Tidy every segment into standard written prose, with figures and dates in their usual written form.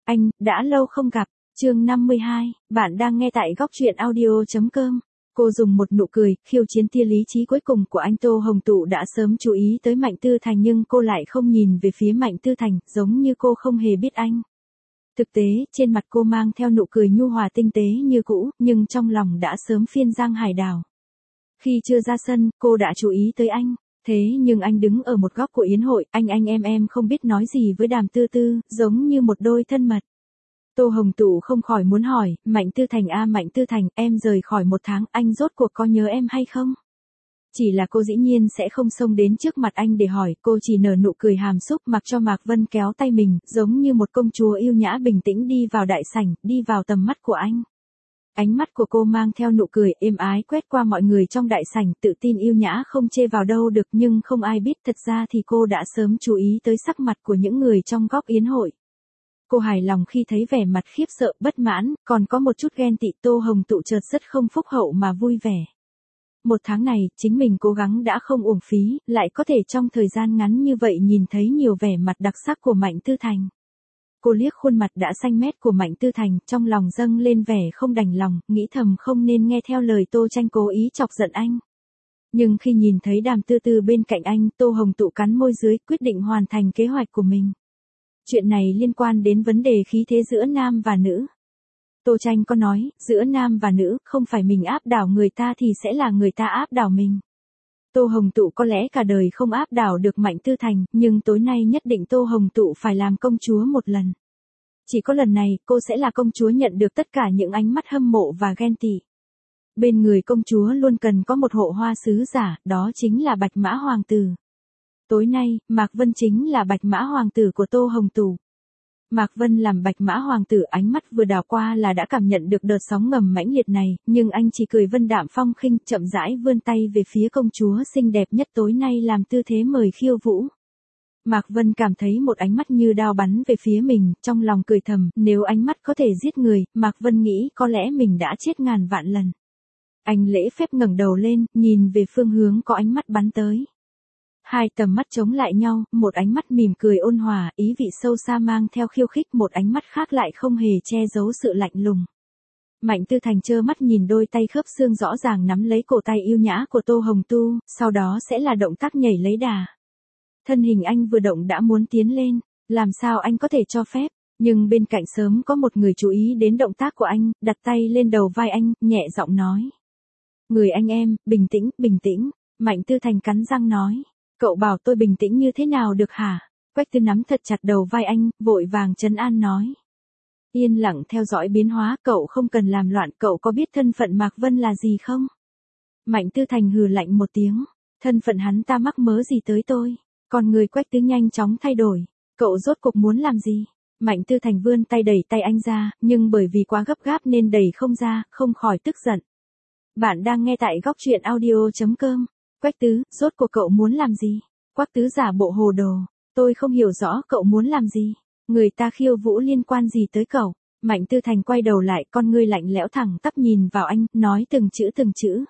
Anh, đã lâu không gặp. Chương 52, bạn đang nghe tại góc truyện audio.com. Cô dùng một nụ cười, khiêu chiến tia lý trí cuối cùng của anh. Tô Hồng Tụ đã sớm chú ý tới Mạnh Tư Thành nhưng cô lại không nhìn về phía Mạnh Tư Thành, giống như cô không hề biết anh. Thực tế, trên mặt cô mang theo nụ cười nhu hòa tinh tế như cũ, nhưng trong lòng đã sớm phiên giang hải đảo. Khi chưa ra sân, cô đã chú ý tới anh. Thế nhưng anh đứng ở một góc của yến hội, anh em không biết nói gì với Đàm Tư Tư, giống như một đôi thân mật. Tô Hồng Tụ không khỏi muốn hỏi, Mạnh Tư Thành à, Mạnh Tư Thành, em rời khỏi 1 tháng, anh rốt cuộc có nhớ em hay không? Chỉ là cô dĩ nhiên sẽ không xông đến trước mặt anh để hỏi, cô chỉ nở nụ cười hàm xúc mặc cho Mạc Vân kéo tay mình, giống như một công chúa yêu nhã bình tĩnh đi vào đại sảnh, đi vào tầm mắt của anh. Ánh mắt của cô mang theo nụ cười êm ái quét qua mọi người trong đại sảnh, tự tin yêu nhã không chê vào đâu được, nhưng không ai biết thật ra thì cô đã sớm chú ý tới sắc mặt của những người trong góc yến hội. Cô hài lòng khi thấy vẻ mặt khiếp sợ, bất mãn, còn có một chút ghen tị. Tô Hồng Tụ chợt rất không phúc hậu mà vui vẻ. 1 tháng này, chính mình cố gắng đã không uổng phí, lại có thể trong thời gian ngắn như vậy nhìn thấy nhiều vẻ mặt đặc sắc của Mạnh Tư Thành. Cô liếc khuôn mặt đã xanh mét của Mạnh Tư Thành, trong lòng dâng lên vẻ không đành lòng, nghĩ thầm không nên nghe theo lời Tô Tranh cố ý chọc giận anh. Nhưng khi nhìn thấy Đàm Tư Tư bên cạnh anh, Tô Hồng Tụ cắn môi dưới, quyết định hoàn thành kế hoạch của mình. Chuyện này liên quan đến vấn đề khí thế giữa nam và nữ. Tô Tranh có nói, giữa nam và nữ, không phải mình áp đảo người ta thì sẽ là người ta áp đảo mình. Tô Hồng Tụ có lẽ cả đời không áp đảo được Mạnh Tư Thành, nhưng tối nay nhất định Tô Hồng Tụ phải làm công chúa một lần. Chỉ có lần này, cô sẽ là công chúa nhận được tất cả những ánh mắt hâm mộ và ghen tị. Bên người công chúa luôn cần có một hộ hoa sứ giả, đó chính là Bạch Mã Hoàng tử. Tối nay, Mạc Vân chính là Bạch Mã Hoàng tử của Tô Hồng Tụ. Mạc Vân làm Bạch Mã Hoàng tử, ánh mắt vừa đảo qua là đã cảm nhận được đợt sóng ngầm mãnh liệt này, nhưng anh chỉ cười vân đạm phong khinh, chậm rãi vươn tay về phía công chúa xinh đẹp nhất tối nay làm tư thế mời khiêu vũ. Mạc Vân cảm thấy một ánh mắt như đao bắn về phía mình, trong lòng cười thầm, nếu ánh mắt có thể giết người, Mạc Vân nghĩ có lẽ mình đã chết ngàn vạn lần. Anh lễ phép ngẩng đầu lên, nhìn về phương hướng có ánh mắt bắn tới. Hai tầm mắt chống lại nhau, một ánh mắt mỉm cười ôn hòa, ý vị sâu xa mang theo khiêu khích, một ánh mắt khác lại không hề che giấu sự lạnh lùng. Mạnh Tư Thành trơ mắt nhìn đôi tay khớp xương rõ ràng nắm lấy cổ tay yêu nhã của Tô Hồng Tu, sau đó sẽ là động tác nhảy lấy đà. Thân hình anh vừa động đã muốn tiến lên, làm sao anh có thể cho phép, nhưng bên cạnh sớm có một người chú ý đến động tác của anh, đặt tay lên đầu vai anh, nhẹ giọng nói. Người anh em, bình tĩnh, bình tĩnh. Mạnh Tư Thành cắn răng nói. Cậu bảo tôi bình tĩnh như thế nào được hả? Quách Tư nắm thật chặt đầu vai anh, vội vàng trấn an nói. Yên lặng theo dõi biến hóa, cậu không cần làm loạn, cậu có biết thân phận Mạc Vân là gì không? Mạnh Tư Thành hừ lạnh một tiếng, thân phận hắn ta mắc mớ gì tới tôi? Còn người Quách Tư nhanh chóng thay đổi, cậu rốt cuộc muốn làm gì? Mạnh Tư Thành vươn tay đẩy tay anh ra, nhưng bởi vì quá gấp gáp nên đẩy không ra, không khỏi tức giận. Bạn đang nghe tại góc truyện audio.com. Quách Tứ, rốt cuộc cậu muốn làm gì? Quách Tứ giả bộ hồ đồ. Tôi không hiểu rõ cậu muốn làm gì. Người ta khiêu vũ liên quan gì tới cậu? Mạnh Tư Thành quay đầu lại, con ngươi lạnh lẽo thẳng tắp nhìn vào anh, nói từng chữ.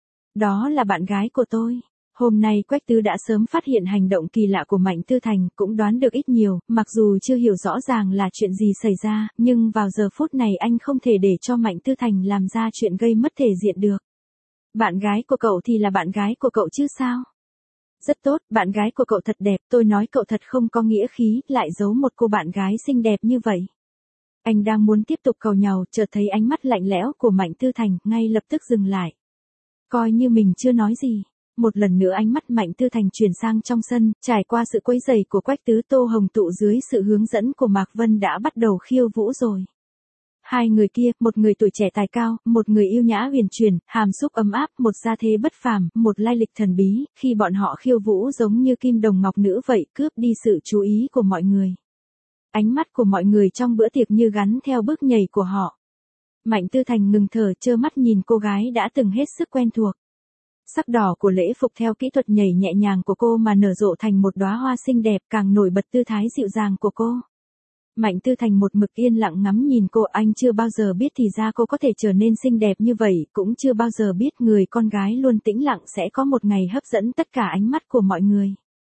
Đó là bạn gái của tôi. Hôm nay Quách Tứ đã sớm phát hiện hành động kỳ lạ của Mạnh Tư Thành, cũng đoán được ít nhiều, mặc dù chưa hiểu rõ ràng là chuyện gì xảy ra, nhưng vào giờ phút này anh không thể để cho Mạnh Tư Thành làm ra chuyện gây mất thể diện được. Bạn gái của cậu thì là bạn gái của cậu chứ sao? Rất tốt, bạn gái của cậu thật đẹp, tôi nói cậu thật không có nghĩa khí, lại giấu một cô bạn gái xinh đẹp như vậy. Anh đang muốn tiếp tục cầu nhàu, chợt thấy ánh mắt lạnh lẽo của Mạnh Tư Thành, ngay lập tức dừng lại. Coi như mình chưa nói gì. Một lần nữa ánh mắt Mạnh Tư Thành chuyển sang trong sân, trải qua sự quấy rầy của Quách Tứ, Tô Hồng Tụ dưới sự hướng dẫn của Mạc Vân đã bắt đầu khiêu vũ rồi. Hai người kia, một người tuổi trẻ tài cao, một người yêu nhã huyền chuyển, hàm xúc ấm áp, một gia thế bất phàm, một lai lịch thần bí, khi bọn họ khiêu vũ giống như kim đồng ngọc nữ vậy, cướp đi sự chú ý của mọi người. Ánh mắt của mọi người trong bữa tiệc như gắn theo bước nhảy của họ. Mạnh Tư Thành ngừng thở, trơ mắt nhìn cô gái đã từng hết sức quen thuộc. Sắc đỏ của lễ phục theo kỹ thuật nhảy nhẹ nhàng của cô mà nở rộ thành một đóa hoa xinh đẹp, càng nổi bật tư thái dịu dàng của cô. Mạnh Tư Thành một mực yên lặng ngắm nhìn cô, anh chưa bao giờ biết thì ra cô có thể trở nên xinh đẹp như vậy, cũng chưa bao giờ biết người con gái luôn tĩnh lặng sẽ có một ngày hấp dẫn tất cả ánh mắt của mọi người.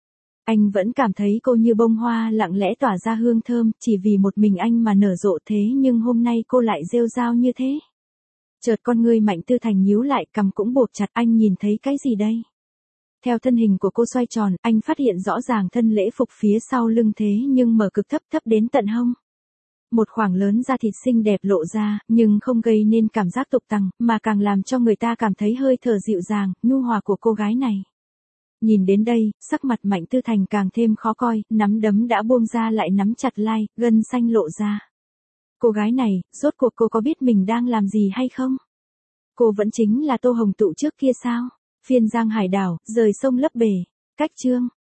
Anh vẫn cảm thấy cô như bông hoa lặng lẽ tỏa ra hương thơm, chỉ vì một mình anh mà nở rộ thế nhưng hôm nay cô lại rêu rao như thế. Chợt con ngươi Mạnh Tư Thành nhíu lại, cằm cũng buộc chặt, anh nhìn thấy cái gì đây? Theo thân hình của cô xoay tròn, anh phát hiện rõ ràng thân lễ phục phía sau lưng thế nhưng mở cực thấp thấp đến tận hông. Một khoảng lớn da thịt xinh đẹp lộ ra, nhưng không gây nên cảm giác tục tằng, mà càng làm cho người ta cảm thấy hơi thở dịu dàng, nhu hòa của cô gái này. Nhìn đến đây, sắc mặt Mạnh Tư Thành càng thêm khó coi, nắm đấm đã buông ra lại nắm chặt lai, gân xanh lộ ra. Cô gái này, rốt cuộc cô có biết mình đang làm gì hay không? Cô vẫn chính là Tô Hồng Tụ trước kia sao? Phiên giang hải đảo, rời sông lấp bể. Cách chương